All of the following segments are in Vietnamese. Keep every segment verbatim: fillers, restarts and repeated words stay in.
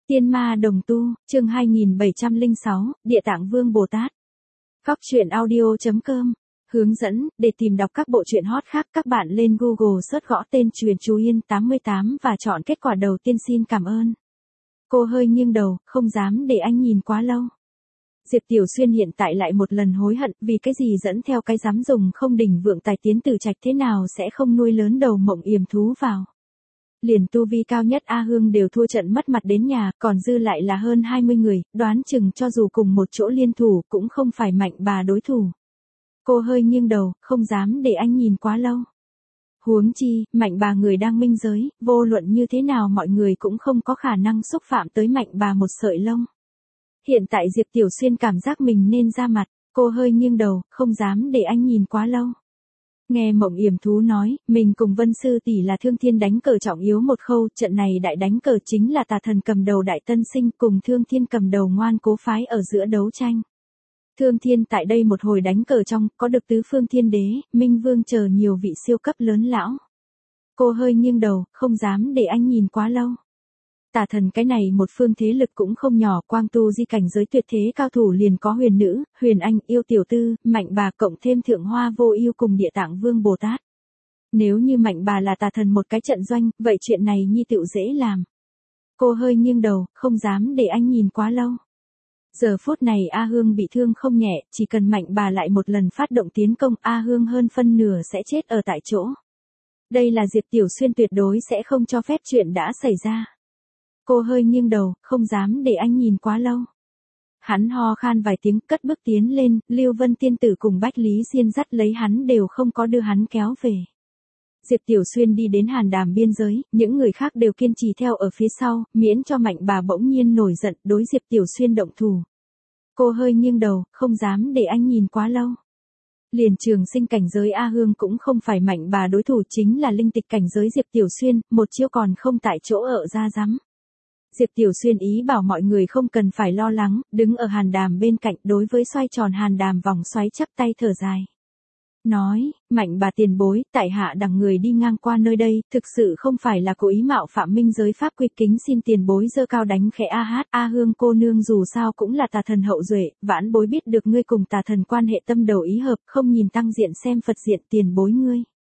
Tiên ma đồng tu, chương hai nghìn bảy trăm lẻ sáu, Địa Tạng Vương Bồ Tát. Góc truyện audio chấm com. Hướng dẫn, để tìm đọc các bộ truyện hot khác các bạn lên Google search gõ tên Truyền Chú Yên tám mươi tám và chọn kết quả đầu tiên. Xin cảm ơn. Cô hơi nghiêng đầu, không dám để anh nhìn quá lâu. Diệp Tiểu Xuyên hiện tại lại một lần hối hận vì cái gì dẫn theo cái dám dùng không đỉnh vượng tài tiến từ trạch thế nào sẽ không nuôi lớn đầu mộng yểm thú vào. Liền tu vi cao nhất A Hương đều thua trận mất mặt đến nhà, còn dư lại là hơn hai mươi người, đoán chừng cho dù cùng một chỗ liên thủ cũng không phải Mạnh Bà đối thủ. Cô hơi nghiêng đầu, không dám để anh nhìn quá lâu. Huống chi, Mạnh Bà người đang minh giới, vô luận như thế nào mọi người cũng không có khả năng xúc phạm tới Mạnh Bà một sợi lông. Hiện tại Diệp Tiểu Xuyên cảm giác mình nên ra mặt, cô hơi nghiêng đầu, không dám để anh nhìn quá lâu. Nghe Mộng Yểm Thú nói, mình cùng Vân Sư tỷ là Thương Thiên đánh cờ trọng yếu một khâu, trận này đại đánh cờ chính là Tà Thần cầm đầu Đại Tân Sinh cùng Thương Thiên cầm đầu Ngoan Cố phái ở giữa đấu tranh. Thương Thiên tại đây một hồi đánh cờ trong, có được tứ phương thiên đế, Minh Vương chờ nhiều vị siêu cấp lớn lão. Cô hơi nghiêng đầu, không dám để anh nhìn quá lâu. Tà Thần cái này một phương thế lực cũng không nhỏ, quang tu di cảnh giới tuyệt thế cao thủ liền có Huyền Nữ, Huyền Anh, Yêu Tiểu Tư, Mạnh Bà cộng thêm Thượng Hoa Vô Ưu cùng Địa Tạng Vương Bồ Tát. Nếu như Mạnh Bà là Tà Thần một cái trận doanh, vậy chuyện này nhi tựu dễ làm. Cô hơi nghiêng đầu, không dám để anh nhìn quá lâu. Giờ phút này A Hương bị thương không nhẹ, chỉ cần Mạnh Bà lại một lần phát động tiến công, A Hương hơn phân nửa sẽ chết ở tại chỗ. Đây là Diệp Tiểu Xuyên tuyệt đối sẽ không cho phép chuyện đã xảy ra. Cô hơi nghiêng đầu, không dám để anh nhìn quá lâu. Hắn ho khan vài tiếng, cất bước tiến lên, Lưu Vân Tiên Tử cùng Bách Lý Diên dắt lấy hắn đều không có đưa hắn kéo về. Diệp Tiểu Xuyên đi đến Hàn Đàm biên giới, những người khác đều kiên trì theo ở phía sau, miễn cho Mạnh Bà bỗng nhiên nổi giận đối Diệp Tiểu Xuyên động thủ. Cô hơi nghiêng đầu, không dám để anh nhìn quá lâu. Liền trường sinh cảnh giới A Hương cũng không phải Mạnh Bà đối thủ, chính là linh tịch cảnh giới Diệp Tiểu Xuyên, một chiêu còn không tại chỗ ở ra rắm. Diệp Tiểu Xuyên ý bảo mọi người không cần phải lo lắng, đứng ở Hàn Đàm bên cạnh đối với xoay tròn Hàn Đàm vòng xoáy chắp tay thở dài. Nói, Mạnh Bà tiền bối, tại hạ đằng người đi ngang qua nơi đây, thực sự không phải là cố ý mạo phạm minh giới pháp quy, kính xin tiền bối giơ cao đánh khẽ a hát. A Hương cô nương dù sao cũng là Tà Thần hậu duệ, vãn bối biết được ngươi cùng Tà Thần quan hệ tâm đầu ý hợp, không nhìn tăng diện xem Phật diện, tiền bối ngươi.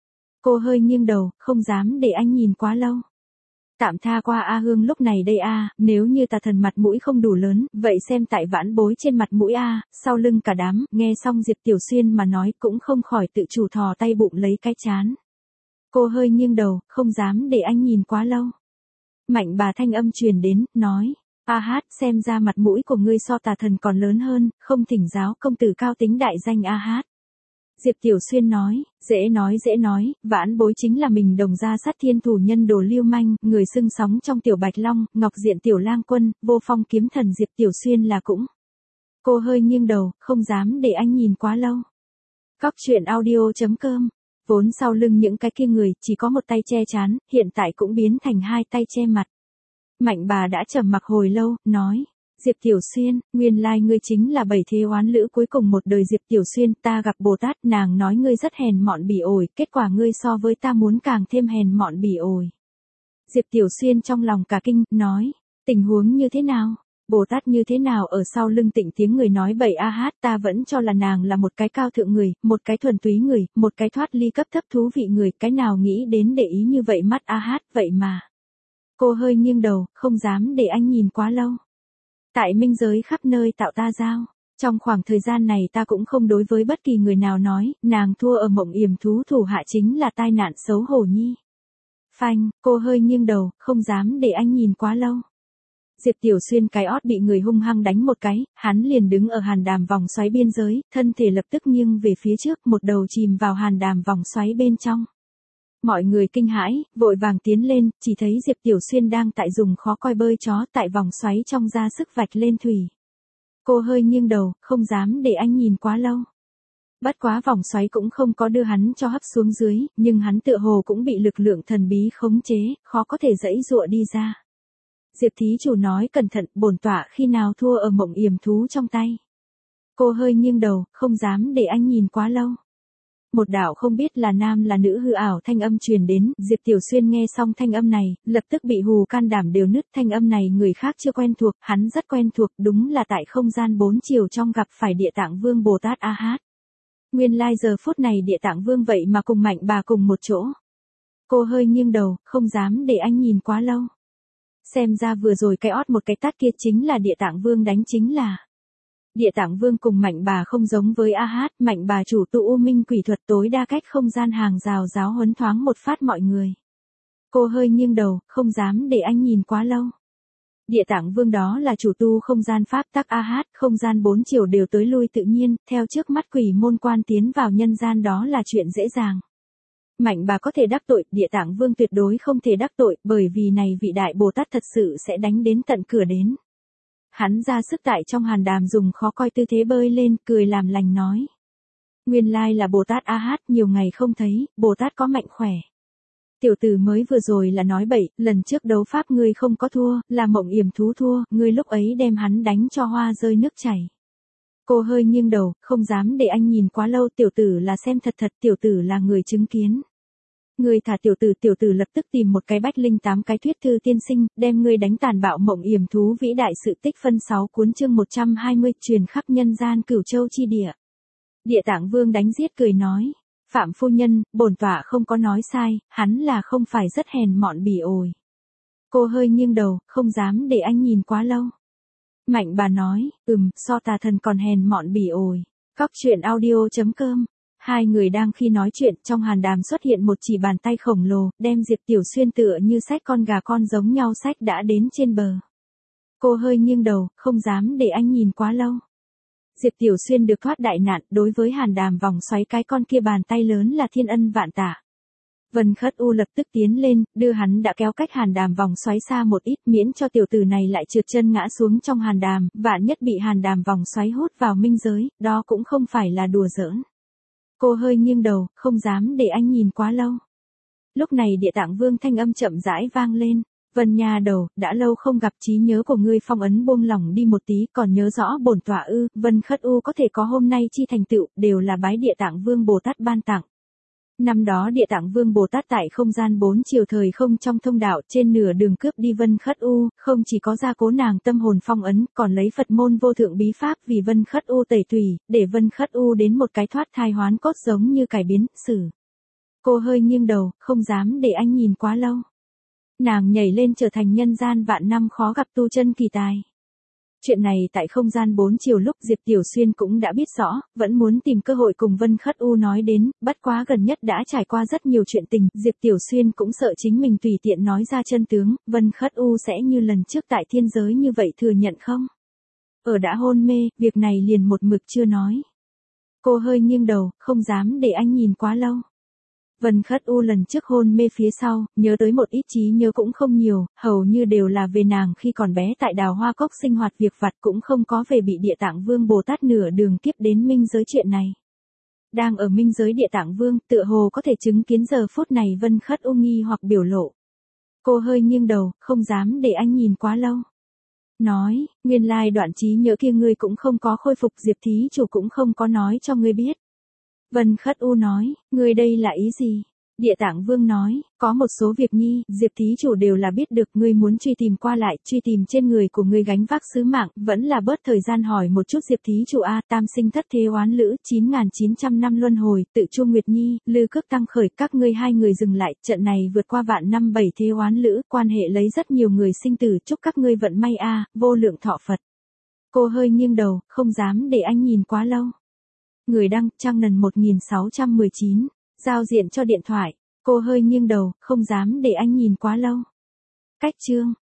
Cô hơi nghiêng đầu, không dám để anh nhìn quá lâu. Tạm tha qua A Hương lúc này đây a, nếu như Tà Thần mặt mũi không đủ lớn, vậy xem tại vãn bối trên mặt mũi a. Sau lưng cả đám, nghe xong Diệp Tiểu Xuyên mà nói cũng không khỏi tự chủ thò tay bụng lấy cái chán. Cô hơi nghiêng đầu, không dám để anh nhìn quá lâu. Mạnh Bà thanh âm truyền đến, nói, a hát, xem ra mặt mũi của ngươi so Tà Thần còn lớn hơn, không thỉnh giáo công tử cao tính đại danh a hát. Diệp Tiểu Xuyên nói, dễ nói dễ nói, vãn bối chính là mình đồng gia sát thiên thủ nhân Đồ Lưu Manh, người xưng sóng trong Tiểu Bạch Long, Ngọc Diện Tiểu Lang Quân, Vô Phong kiếm thần Diệp Tiểu Xuyên là cũng. Cô hơi nghiêng đầu, không dám để anh nhìn quá lâu. Góc truyện audio chấm com. Vốn sau lưng những cái kia người, chỉ có một tay che chán, hiện tại cũng biến thành hai tay che mặt. Mạnh Bà đã trầm mặc hồi lâu, nói. Diệp Tiểu Xuyên, nguyên lai ngươi chính là bảy thế oán lữ cuối cùng một đời Diệp Tiểu Xuyên, ta gặp Bồ Tát, nàng nói ngươi rất hèn mọn bỉ ổi, kết quả ngươi so với ta muốn càng thêm hèn mọn bỉ ổi. Diệp Tiểu Xuyên trong lòng cả kinh, nói, tình huống như thế nào? Bồ Tát như thế nào? Ở sau lưng Tịnh tiếng người nói bậy a hát, ta vẫn cho là nàng là một cái cao thượng người, một cái thuần túy người, một cái thoát ly cấp thấp thú vị người, cái nào nghĩ đến để ý như vậy mắt a hát, vậy mà. Cô hơi nghiêng đầu, không dám để anh nhìn quá lâu. Tại minh giới khắp nơi tạo ta giao, trong khoảng thời gian này ta cũng không đối với bất kỳ người nào nói, nàng thua ở Mộng Yểm Thú thủ hạ chính là tai nạn xấu hổ nhi. Phanh, cô hơi nghiêng đầu, không dám để anh nhìn quá lâu. Diệp Tiểu Xuyên cái ót bị người hung hăng đánh một cái, hắn liền đứng ở Hàn Đàm vòng xoáy biên giới, thân thể lập tức nghiêng về phía trước, một đầu chìm vào Hàn Đàm vòng xoáy bên trong. Mọi người kinh hãi, vội vàng tiến lên, chỉ thấy Diệp Tiểu Xuyên đang tại dùng khó coi bơi chó tại vòng xoáy trong ra sức vạch lên thủy. Cô hơi nghiêng đầu, không dám để anh nhìn quá lâu. Bất quá vòng xoáy cũng không có đưa hắn cho hấp xuống dưới, nhưng hắn tựa hồ cũng bị lực lượng thần bí khống chế, khó có thể giãy giụa đi ra. Diệp thí chủ nói cẩn thận, bổn tọa khi nào thua ở Mộng Yểm Thú trong tay. Cô hơi nghiêng đầu, không dám để anh nhìn quá lâu. Một đạo không biết là nam là nữ hư ảo thanh âm truyền đến, Diệp Tiểu Xuyên nghe xong thanh âm này, lập tức bị hù can đảm đều nứt. Thanh âm này người khác chưa quen thuộc, hắn rất quen thuộc, đúng là tại không gian bốn chiều trong gặp phải Địa Tạng Vương Bồ Tát A Hát. Nguyên lai giờ phút này Địa Tạng Vương vậy mà cùng Mạnh Bà cùng một chỗ. Cô hơi nghiêng đầu, không dám để anh nhìn quá lâu. Xem ra vừa rồi cái ót một cái tát kia chính là Địa Tạng Vương đánh chính là. Địa Tạng Vương cùng Mạnh Bà không giống với A Hát, Mạnh Bà chủ tu U Minh quỷ thuật tối đa cách không gian hàng rào giáo huấn thoáng một phát mọi người. Cô hơi nghiêng đầu, không dám để anh nhìn quá lâu. Địa Tạng Vương đó là chủ tu không gian pháp tắc A Hát, không gian bốn chiều đều tới lui tự nhiên, theo trước mắt quỷ môn quan tiến vào nhân gian đó là chuyện dễ dàng. Mạnh Bà có thể đắc tội, Địa Tạng Vương tuyệt đối không thể đắc tội, bởi vì này vị đại Bồ Tát thật sự sẽ đánh đến tận cửa đến. Hắn ra sức tại trong hàn đàm dùng khó coi tư thế bơi lên, cười làm lành nói. Nguyên lai là Bồ Tát A Hát, nhiều ngày không thấy, Bồ Tát có mạnh khỏe. Tiểu tử mới vừa rồi là nói bậy, lần trước đấu pháp ngươi không có thua, là Mộng Yểm thú thua, ngươi lúc ấy đem hắn đánh cho hoa rơi nước chảy. Cô hơi nghiêng đầu, không dám để anh nhìn quá lâu, tiểu tử là xem thật thật, tiểu tử là người chứng kiến. Ngươi thả tiểu tử, tiểu tử lập tức tìm một cái bách linh tám cái thuyết thư tiên sinh, đem ngươi đánh tàn bạo Mộng Yểm thú vĩ đại sự tích phân sáu cuốn chương một trăm hai mươi truyền khắp nhân gian Cửu Châu chi địa. Địa Tạng Vương đánh giết cười nói, Phạm phu nhân, bổn tọa không có nói sai, hắn là không phải rất hèn mọn bỉ ổi. Cô hơi nghiêng đầu, không dám để anh nhìn quá lâu. Mạnh Bà nói, ừm, so tà thần còn hèn mọn bỉ ổi. Cóc truyện audio chấm com. Hai người đang khi nói chuyện, trong hàn đàm xuất hiện một chỉ bàn tay khổng lồ, đem Diệp Tiểu Xuyên tựa như xách con gà con giống nhau xách đã đến trên bờ. Cô hơi nghiêng đầu, không dám để anh nhìn quá lâu. Diệp Tiểu Xuyên được thoát đại nạn, đối với hàn đàm vòng xoáy cái con kia bàn tay lớn là thiên ân vạn tạ. Vân Khất U lập tức tiến lên, đưa hắn đã kéo cách hàn đàm vòng xoáy xa một ít, miễn cho tiểu tử này lại trượt chân ngã xuống trong hàn đàm, vạn nhất bị hàn đàm vòng xoáy hút vào minh giới, đó cũng không phải là đùa giỡn. Cô hơi nghiêng đầu, không dám để anh nhìn quá lâu. Lúc này Địa Tạng Vương thanh âm chậm rãi vang lên. Vân nha đầu, đã lâu không gặp, trí nhớ của ngươi phong ấn buông lỏng đi một tí, còn nhớ rõ bổn tọa ư? Vân Khất U có thể có hôm nay chi thành tựu, đều là bái Địa Tạng Vương Bồ Tát ban tặng. Năm đó Địa Tạng Vương Bồ Tát tại không gian bốn chiều thời không trong thông đạo, trên nửa đường cướp đi Vân Khất U, không chỉ có gia cố nàng tâm hồn phong ấn, còn lấy Phật môn vô thượng bí pháp vì Vân Khất U tẩy tùy, để Vân Khất U đến một cái thoát thai hoán cốt giống như cải biến, xử. Cô hơi nghiêng đầu, không dám để anh nhìn quá lâu. Nàng nhảy lên trở thành nhân gian vạn năm khó gặp tu chân kỳ tài. Chuyện này tại không gian bốn chiều lúc Diệp Tiểu Xuyên cũng đã biết rõ, vẫn muốn tìm cơ hội cùng Vân Khất U nói đến, bất quá gần nhất đã trải qua rất nhiều chuyện tình, Diệp Tiểu Xuyên cũng sợ chính mình tùy tiện nói ra chân tướng, Vân Khất U sẽ như lần trước tại thiên giới như vậy thừa nhận không? Ở đã hôn mê, việc này liền một mực chưa nói. Cô hơi nghiêng đầu, không dám để anh nhìn quá lâu. Vân Khất U lần trước hôn mê phía sau, nhớ tới một ít trí nhớ cũng không nhiều, hầu như đều là về nàng khi còn bé tại Đào Hoa Cốc sinh hoạt việc vặt, cũng không có về bị Địa Tạng Vương Bồ Tát nửa đường kiếp đến minh giới chuyện này. Đang ở minh giới Địa Tạng Vương, tựa hồ có thể chứng kiến giờ phút này Vân Khất U nghi hoặc biểu lộ. Cô hơi nghiêng đầu, không dám để anh nhìn quá lâu. Nói, nguyên lai đoạn trí nhớ kia ngươi cũng không có khôi phục, Diệp thí chủ cũng không có nói cho ngươi biết. Vân Khất U nói, ngươi đây là ý gì? Địa Tạng Vương nói, có một số việc nhi, Diệp thí chủ đều là biết được, ngươi muốn truy tìm qua lại, truy tìm trên người của ngươi gánh vác sứ mạng, vẫn là bớt thời gian hỏi một chút Diệp thí chủ a, tam sinh thất thế oán lữ, chín nghìn chín trăm năm luân hồi, tự Chu Nguyệt Nhi, Lư Cước Tăng khởi, các ngươi hai người dừng lại, trận này vượt qua vạn năm bảy thế oán lữ, quan hệ lấy rất nhiều người sinh tử, chúc các ngươi vận may a, vô lượng thọ Phật. Cô hơi nghiêng đầu, không dám để anh nhìn quá lâu. Người đăng, trang nần một nghìn sáu trăm mười chín, giao diện cho điện thoại. Cô hơi nghiêng đầu, không dám để anh nhìn quá lâu. Cách chương.